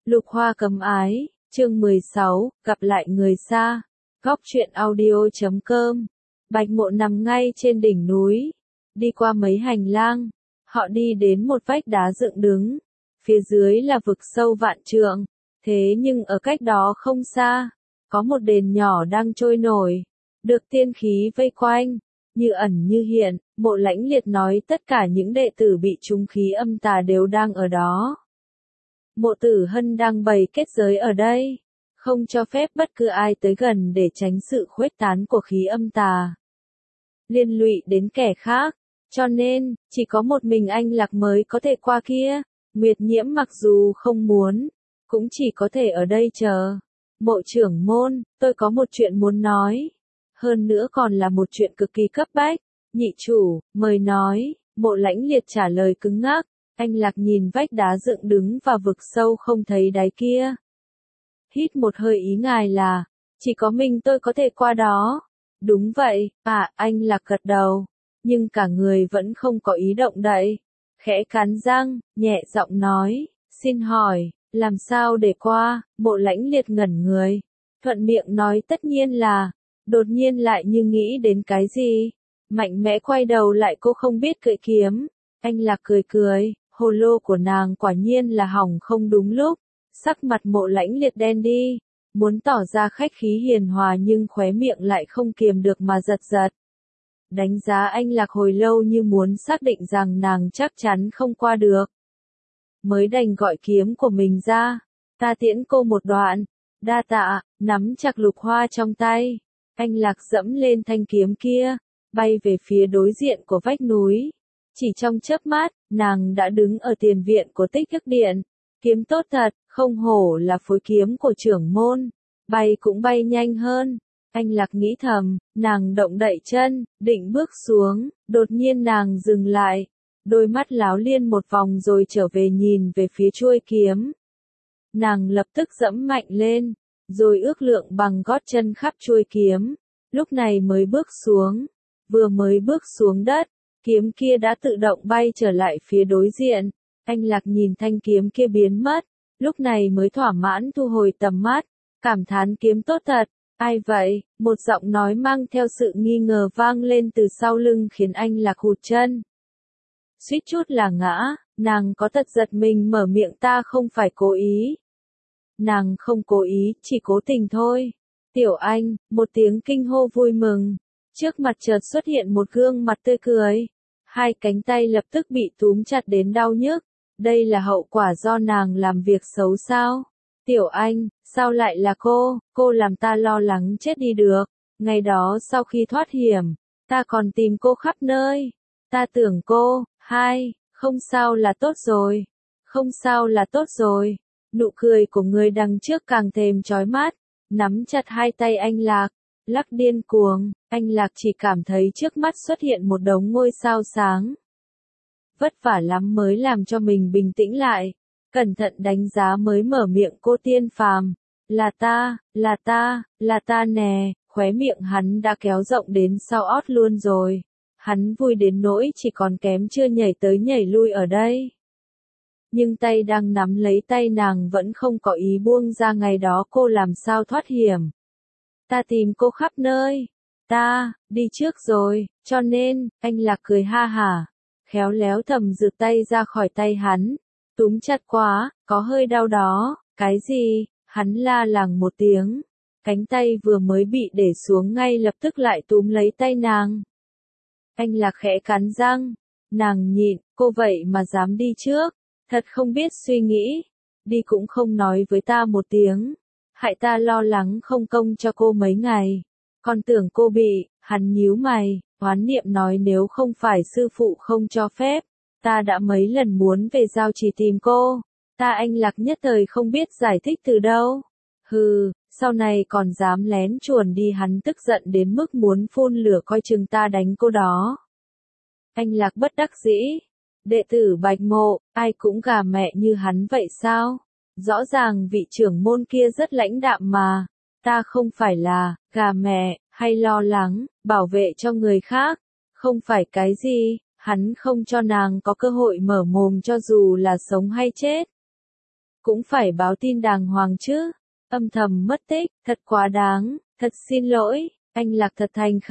Lục Hoa cấm ái, chương 16, gặp lại người xa. Góc truyện audio.com. Bạch Mộ nằm ngay trên đỉnh núi, đi qua mấy hành lang, họ đi đến một vách đá dựng đứng, phía dưới là vực sâu vạn trượng, thế nhưng ở cách đó không xa, có một đền nhỏ đang trôi nổi, được tiên khí vây quanh, như ẩn như hiện. Mộ Lãnh Liệt nói tất cả những đệ tử bị trúng khí âm tà đều đang ở đó. Mộ Tử Hân đang bày kết giới ở đây, không cho phép bất cứ ai tới gần để tránh sự khuếch tán của khí âm tà, liên lụy đến kẻ khác, cho nên, chỉ có một mình anh Lạc mới có thể qua kia. Nguyệt Nhiễm mặc dù không muốn, cũng chỉ có thể ở đây chờ. Mộ trưởng môn, tôi có một chuyện muốn nói. Hơn nữa còn là một chuyện cực kỳ cấp bách. Nhị chủ, mời nói. Mộ Lãnh Liệt trả lời cứng ngắc. Anh Lạc nhìn vách đá dựng đứng và vực sâu không thấy đáy kia. Hít một hơi, ý ngài là, chỉ có mình tôi có thể qua đó. Đúng vậy, anh Lạc gật đầu, nhưng cả người vẫn không có ý động đậy. Khẽ cắn răng, nhẹ giọng nói, xin hỏi, làm sao để qua? Mộ Lãnh Liệt ngẩn người, thuận miệng nói tất nhiên là, đột nhiên lại như nghĩ đến cái gì, mạnh mẽ quay đầu lại. Cô không biết cưỡi kiếm. Anh Lạc cười cười, hồ lô của nàng quả nhiên là hỏng không đúng lúc. Sắc mặt Mộ Lãnh Liệt đen đi, muốn tỏ ra khách khí hiền hòa nhưng khóe miệng lại không kiềm được mà giật giật. Đánh giá anh Lạc hồi lâu như muốn xác định rằng nàng chắc chắn không qua được. Mới đành gọi kiếm của mình ra, ta tiễn cô một đoạn. Đa tạ. Nắm chặt lục hoa trong tay, anh Lạc dẫm lên thanh kiếm kia, bay về phía đối diện của vách núi. Chỉ trong chớp mắt, nàng đã đứng ở tiền viện của Tích Ức Điện. Kiếm tốt thật, không hổ là phối kiếm của trưởng môn, bay cũng bay nhanh hơn. Anh Lạc nghĩ thầm. Nàng động đậy chân, định bước xuống, đột nhiên nàng dừng lại, đôi mắt láo liên một vòng rồi trở về nhìn về phía chuôi kiếm. Nàng lập tức dẫm mạnh lên, rồi ước lượng bằng gót chân khắp chuôi kiếm, lúc này mới bước xuống. Vừa mới bước xuống đất, kiếm kia đã tự động bay trở lại phía đối diện. Anh Lạc nhìn thanh kiếm kia biến mất, lúc này mới thỏa mãn thu hồi tầm mắt, cảm thán kiếm tốt thật. Ai vậy? Một giọng nói mang theo sự nghi ngờ vang lên từ sau lưng khiến anh Lạc hụt chân. Suýt chút là ngã, nàng có thật giật mình mở miệng, ta không phải cố ý. Nàng không cố ý, chỉ cố tình thôi. Tiểu Anh, một tiếng kinh hô vui mừng. Trước mặt chợt xuất hiện một gương mặt tươi cười. Hai cánh tay lập tức bị túm chặt đến đau nhức. Đây là hậu quả do nàng làm việc xấu sao? Tiểu Anh, sao lại là cô làm ta lo lắng chết đi được. Ngày đó sau khi thoát hiểm, ta còn tìm cô khắp nơi. Ta tưởng cô, không sao là tốt rồi. Không sao là tốt rồi. Nụ cười của người đằng trước càng thêm chói mắt, nắm chặt hai tay anh Lạc, lắc điên cuồng. Anh Lạc chỉ cảm thấy trước mắt xuất hiện một đống ngôi sao sáng. Vất vả lắm mới làm cho mình bình tĩnh lại. Cẩn thận đánh giá mới mở miệng, cô tiên phàm, là ta nè. Khóe miệng hắn đã kéo rộng đến sau ót luôn rồi. Hắn vui đến nỗi chỉ còn kém chưa nhảy tới nhảy lui ở đây. Nhưng tay đang nắm lấy tay nàng vẫn không có ý buông ra. Ngày đó cô làm sao thoát hiểm. Ta tìm cô khắp nơi. Ta, đi trước rồi, cho nên, anh Lạc cười ha hả, khéo léo thầm giựt tay ra khỏi tay hắn. Túm chặt quá, có hơi đau đó. Cái gì? Hắn la làng một tiếng. Cánh tay vừa mới bị để xuống ngay lập tức lại túm lấy tay nàng. Anh Lạc khẽ cắn răng. Nàng nhịn, cô vậy mà dám đi trước. Thật không biết suy nghĩ. Đi cũng không nói với ta một tiếng. Hại ta lo lắng không công cho cô mấy ngày. Còn tưởng cô bị. Hắn nhíu mày, oán niệm nói nếu không phải sư phụ không cho phép. Ta đã mấy lần muốn về Giao Trì tìm cô. Ta anh Lạc nhất thời không biết giải thích từ đâu. Hừ, sau này còn dám lén chuồn đi. Hắn tức giận đến mức muốn phun lửa, coi chừng ta đánh cô đó. Anh Lạc bất đắc dĩ. Đệ tử Bạch Mộ, ai cũng gà mẹ như hắn vậy sao? Rõ ràng vị trưởng môn kia rất lãnh đạm mà. Ta không phải là gà mẹ, hay lo lắng, bảo vệ cho người khác. Không phải cái gì. Hắn không cho nàng có cơ hội mở mồm cho dù là sống hay chết. cũng phải báo tin đàng hoàng chứ. Âm thầm mất tích, thật quá đáng, thật xin lỗi, anh Lạc thật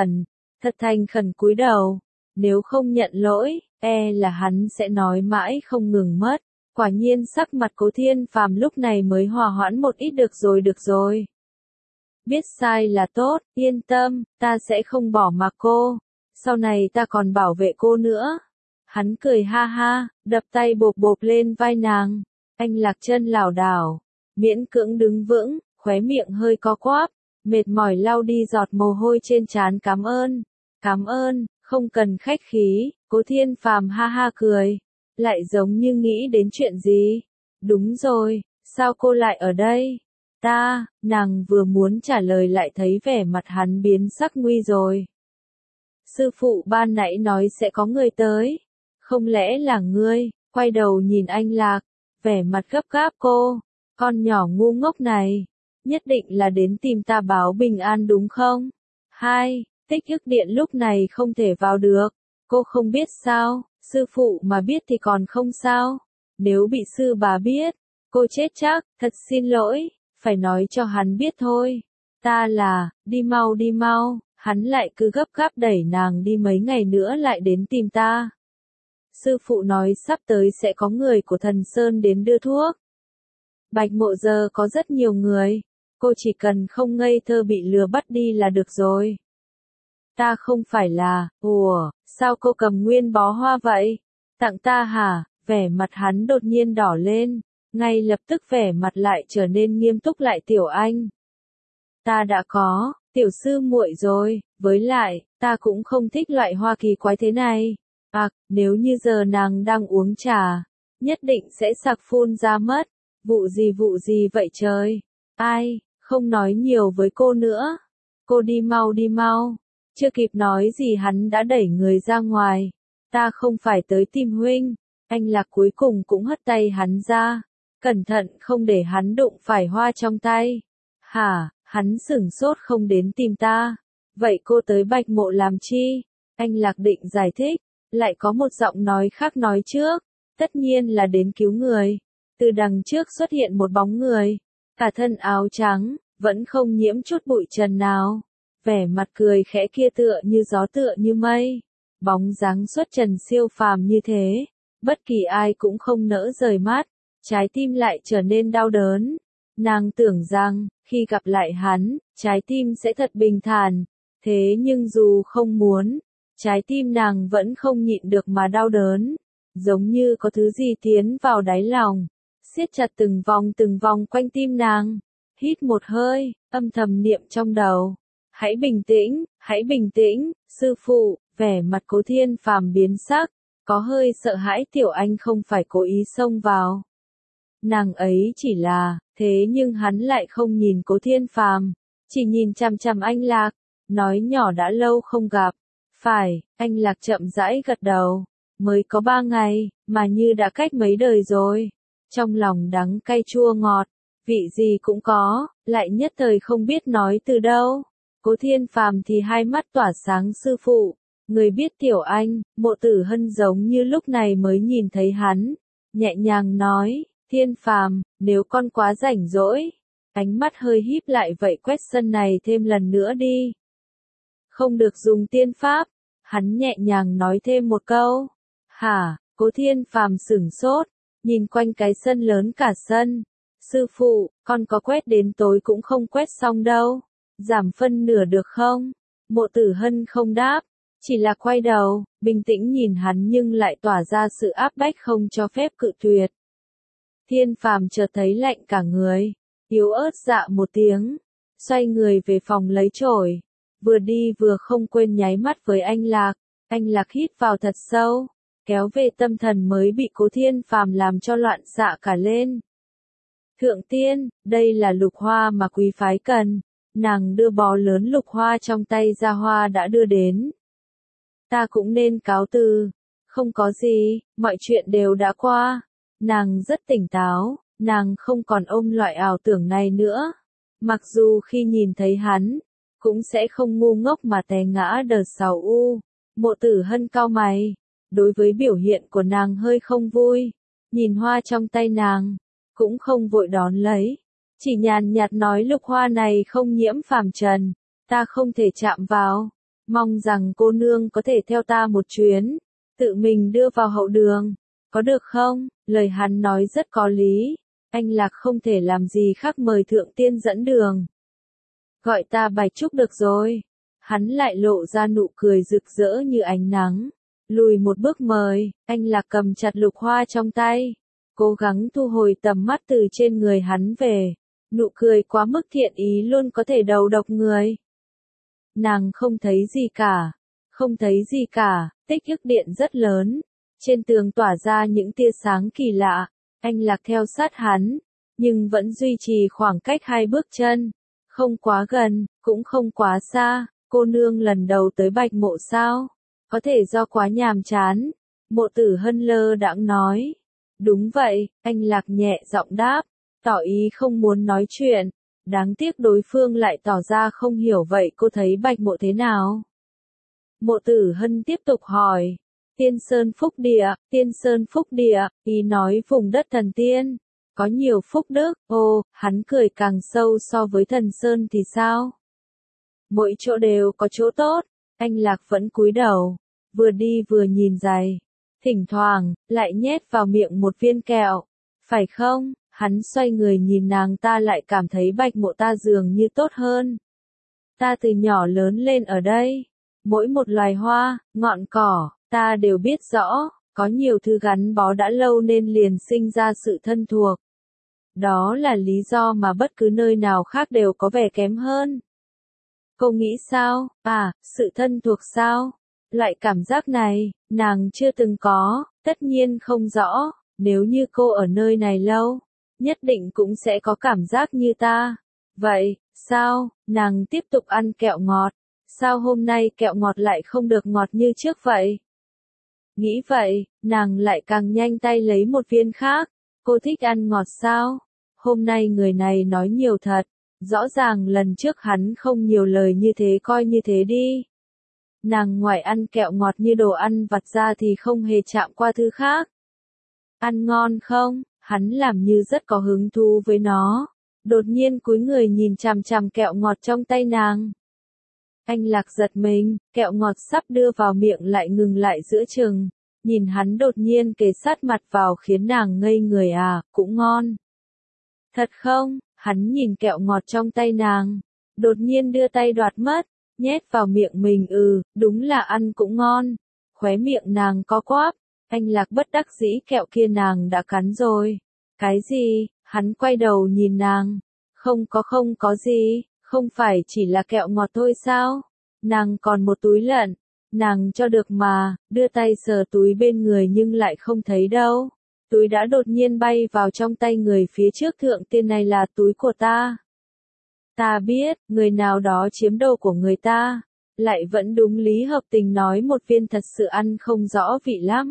thành khẩn cúi đầu. Nếu không nhận lỗi, là hắn sẽ nói mãi không ngừng mất. Quả nhiên sắc mặt Cố Thiên Phàm lúc này mới hòa hoãn một ít, được rồi. Biết sai là tốt, yên tâm, ta sẽ không bỏ mặc cô. Sau này ta còn bảo vệ cô nữa. Hắn cười ha ha, đập tay bộp bộp lên vai nàng. Anh Lạc chân lảo đảo, miễn cưỡng đứng vững, khóe miệng hơi co quắp, mệt mỏi lau đi giọt mồ hôi trên trán. Cảm ơn, không cần khách khí. Cố Thiên Phàm ha ha cười, lại giống như nghĩ đến chuyện gì. Đúng rồi, sao cô lại ở đây? Nàng vừa muốn trả lời lại thấy vẻ mặt hắn biến sắc nguy rồi. Sư phụ ban nãy nói sẽ có người tới. Không lẽ là ngươi? Quay đầu nhìn anh Lạc, vẻ mặt gấp gáp cô. Con nhỏ ngu ngốc này, nhất định là đến tìm ta báo bình an đúng không? Tích ức điện lúc này không thể vào được. Cô không biết sao, sư phụ mà biết thì còn không sao. Nếu bị sư bà biết, cô chết chắc, thật xin lỗi, phải nói cho hắn biết thôi. Đi mau, hắn lại cứ gấp gáp đẩy nàng đi, mấy ngày nữa lại đến tìm ta. Sư phụ nói sắp tới sẽ có người của Thần Sơn đến đưa thuốc. Bạch Mộ giờ có rất nhiều người, cô chỉ cần không ngây thơ bị lừa bắt đi là được rồi. Ta không phải là, sao cô cầm nguyên bó hoa vậy? Tặng ta hả? Vẻ mặt hắn đột nhiên đỏ lên, ngay lập tức vẻ mặt lại trở nên nghiêm túc lại. Tiểu Anh, ta đã có, tiểu sư muội rồi, với lại, ta cũng không thích loại hoa kỳ quái thế này. Nếu như giờ nàng đang uống trà, nhất định sẽ sặc phun ra mất. Vụ gì vậy trời? Không nói nhiều với cô nữa. Cô đi mau. Chưa kịp nói gì hắn đã đẩy người ra ngoài. Ta không phải tới tìm huynh. Anh Lạc cuối cùng cũng hất tay hắn ra. Cẩn thận không để hắn đụng phải hoa trong tay. Hả? Hắn sửng sốt, không đến tìm ta. Vậy cô tới Bạch Mộ làm chi? Anh Lạc định giải thích, lại có một giọng nói khác nói trước. Tất nhiên là đến cứu người. Từ đằng trước xuất hiện một bóng người, cả thân áo trắng, vẫn không nhiễm chút bụi trần nào. Vẻ mặt cười khẽ kia tựa như gió tựa như mây. Bóng dáng xuất trần siêu phàm như thế, bất kỳ ai cũng không nỡ rời mắt, trái tim lại trở nên đau đớn. Nàng tưởng rằng, khi gặp lại hắn, trái tim sẽ thật bình thản. Thế nhưng dù không muốn, trái tim nàng vẫn không nhịn được mà đau đớn. Giống như có thứ gì tiến vào đáy lòng, siết chặt từng vòng quanh tim nàng. Hít một hơi, âm thầm niệm trong đầu. Hãy bình tĩnh, sư phụ. Vẻ mặt Cố Thiên Phàm biến sắc, có hơi sợ hãi. Tiểu Anh không phải cố ý xông vào. Nàng ấy chỉ là, thế nhưng hắn lại không nhìn Cố Thiên Phàm, chỉ nhìn chằm chằm anh Lạc, nói nhỏ đã lâu không gặp. Phải, anh Lạc chậm rãi gật đầu. Mới có 3 ngày, mà như đã cách mấy đời rồi. Trong lòng đắng cay chua ngọt, vị gì cũng có, lại nhất thời không biết nói từ đâu. Cố Thiên Phàm thì hai mắt tỏa sáng. Sư phụ, người biết Tiểu Anh? Mộ Tử Hân giống như lúc này mới nhìn thấy hắn, nhẹ nhàng nói, Thiên Phàm, nếu con quá rảnh rỗi, ánh mắt hơi híp lại, vậy quét sân này thêm lần nữa đi. Không được dùng tiên pháp, hắn nhẹ nhàng nói thêm một câu. Hả? Cố Thiên Phàm sửng sốt, nhìn quanh cái sân lớn cả sân. Sư phụ, con có quét đến tối cũng không quét xong đâu. Giảm phân nửa được không? Mộ Tử Hân không đáp, chỉ là quay đầu, bình tĩnh nhìn hắn nhưng lại tỏa ra sự áp bách không cho phép cự tuyệt. Thiên Phàm chợt thấy lạnh cả người, yếu ớt dạ một tiếng, xoay người về phòng lấy chổi. Vừa đi vừa không quên nháy mắt với anh Lạc. Anh Lạc hít vào thật sâu, kéo về tâm thần mới bị Cố Thiên Phàm làm cho loạn xạ cả lên. Thượng tiên, đây là lục hoa mà quý phái cần. Nàng đưa bó lớn lục hoa trong tay ra. Hoa đã đưa đến. Ta cũng nên cáo từ. Không có gì, mọi chuyện đều đã qua. Nàng rất tỉnh táo, nàng không còn ôm loại ảo tưởng này nữa. Mặc dù khi nhìn thấy hắn, cũng sẽ không ngu ngốc mà té ngã đờ sầu u. Mộ Tử Hân cau mày, đối với biểu hiện của nàng hơi không vui. Nhìn hoa trong tay nàng, cũng không vội đón lấy. Chỉ nhàn nhạt nói lục hoa này không nhiễm phàm trần, ta không thể chạm vào. Mong rằng cô nương có thể theo ta một chuyến, tự mình đưa vào hậu đường, có được không? Lời hắn nói rất có lý, anh Lạc không thể làm gì khác mời thượng tiên dẫn đường. Gọi ta Bạch Trúc được rồi. Hắn lại lộ ra nụ cười rực rỡ như ánh nắng. Lùi một bước mời, anh Lạc cầm chặt lục hoa trong tay, cố gắng thu hồi tầm mắt từ trên người hắn về. Nụ cười quá mức thiện ý luôn có thể đầu độc người. Nàng không thấy gì cả, không thấy gì cả, tích ức điện rất lớn. Trên tường tỏa ra những tia sáng kỳ lạ, anh Lạc theo sát hắn, nhưng vẫn duy trì khoảng cách 2 bước chân. Không quá gần, cũng không quá xa. Cô nương lần đầu tới Bạch Mộ sao? Có thể do quá nhàm chán. Mộ Tử Hân lơ đãng nói. Đúng vậy, anh Lạc nhẹ giọng đáp, tỏ ý không muốn nói chuyện. Đáng tiếc đối phương lại tỏ ra không hiểu vậy cô thấy Bạch Mộ thế nào? Mộ Tử Hân tiếp tục hỏi. Tiên Sơn Phúc Địa, ý nói vùng đất thần tiên. Có nhiều phúc đức, hắn cười càng sâu so với thần Sơn thì sao? Mỗi chỗ đều có chỗ tốt, anh Lạc vẫn cúi đầu, vừa đi vừa nhìn giày. Thỉnh thoảng, lại nhét vào miệng một viên kẹo. Phải không? Hắn xoay người nhìn nàng ta lại cảm thấy Bạch Mộ ta dường như tốt hơn. Ta từ nhỏ lớn lên ở đây. Mỗi một loài hoa, ngọn cỏ, ta đều biết rõ, có nhiều thứ gắn bó đã lâu nên liền sinh ra sự thân thuộc. Đó là lý do mà bất cứ nơi nào khác đều có vẻ kém hơn. Cô nghĩ sao? Sự thân thuộc sao? Loại cảm giác này, nàng chưa từng có, tất nhiên không rõ. Nếu như cô ở nơi này lâu, nhất định cũng sẽ có cảm giác như ta. Vậy, sao? Nàng tiếp tục ăn kẹo ngọt. Sao hôm nay kẹo ngọt lại không được ngọt như trước vậy? Nghĩ vậy, nàng lại càng nhanh tay lấy một viên khác. Cô thích ăn ngọt sao? Hôm nay người này nói nhiều thật. Rõ ràng lần trước hắn không nhiều lời như thế, coi như thế đi. Nàng ngoài ăn kẹo ngọt như đồ ăn vặt ra thì không hề chạm qua thứ khác. Ăn ngon không? Hắn làm như rất có hứng thú với nó. Đột nhiên cúi người nhìn chằm chằm kẹo ngọt trong tay nàng. Anh Lạc giật mình, kẹo ngọt sắp đưa vào miệng lại ngừng lại giữa chừng. Nhìn hắn đột nhiên kề sát mặt vào khiến nàng ngây người. Cũng ngon. Thật không? Hắn nhìn kẹo ngọt trong tay nàng, đột nhiên đưa tay đoạt mất, nhét vào miệng mình. Đúng là ăn cũng ngon. Khóe miệng nàng co quắp, anh Lạc bất đắc dĩ kẹo kia nàng đã cắn rồi. Cái gì? Hắn quay đầu nhìn nàng. Không có gì, không phải chỉ là kẹo ngọt thôi sao? Nàng còn một túi lận, nàng cho được mà, đưa tay sờ túi bên người nhưng lại không thấy đâu. Túi đã đột nhiên bay vào trong tay người phía trước. Thượng tiên, này là túi của ta. Ta biết, người nào đó chiếm đồ của người ta. Lại vẫn đúng lý hợp tình nói một viên thật sự ăn không rõ vị lắm.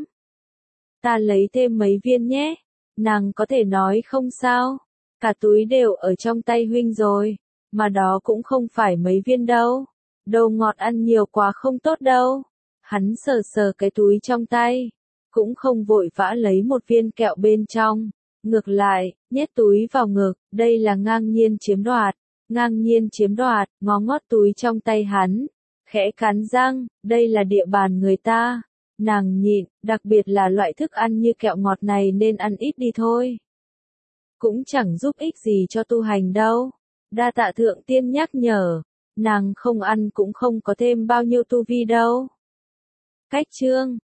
Ta lấy thêm mấy viên nhé. Nàng có thể nói không sao. Cả túi đều ở trong tay huynh rồi. Mà đó cũng không phải mấy viên đâu. Đồ ngọt ăn nhiều quá không tốt đâu. Hắn sờ sờ cái túi trong tay. Cũng không vội vã lấy một viên kẹo bên trong. Ngược lại, nhét túi vào ngực. Đây là ngang nhiên chiếm đoạt. Ngang nhiên chiếm đoạt, ngó ngót túi trong tay hắn. Khẽ cắn răng, đây là địa bàn người ta. Nàng nhịn, đặc biệt là loại thức ăn như kẹo ngọt này nên ăn ít đi thôi. Cũng chẳng giúp ích gì cho tu hành đâu. Đa tạ thượng tiên nhắc nhở. Nàng không ăn cũng không có thêm bao nhiêu tu vi đâu. Cách chương